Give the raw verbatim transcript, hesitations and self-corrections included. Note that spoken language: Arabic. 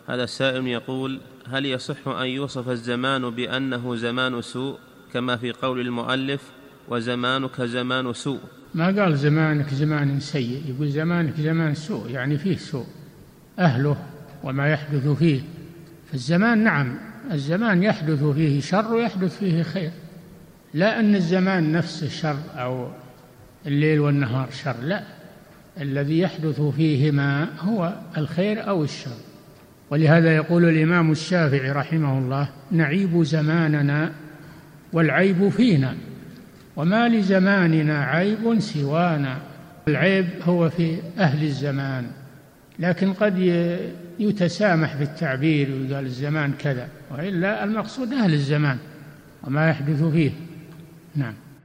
هذا السائل يقول: هل يصح أن يوصف الزمان بأنه زمان سوء كما في قول المؤلف وزمانك زمان سوء؟ ما قال زمانك زمان سيء، يقول زمانك زمان سوء، يعني فيه سوء أهله وما يحدث فيه. فالزمان نعم، الزمان يحدث فيه شر ويحدث فيه خير، لا أن الزمان نفسه شر أو الليل والنهار شر، لا، الذي يحدث فيهما هو الخير أو الشر. ولهذا يقول الإمام الشافعي رحمه الله: نعيب زماننا والعيب فينا، وما لزماننا عيب سوانا. العيب هو في أهل الزمان، لكن قد يتسامح في التعبير ويقال الزمان كذا، وإلا المقصود أهل الزمان وما يحدث فيه. نعم.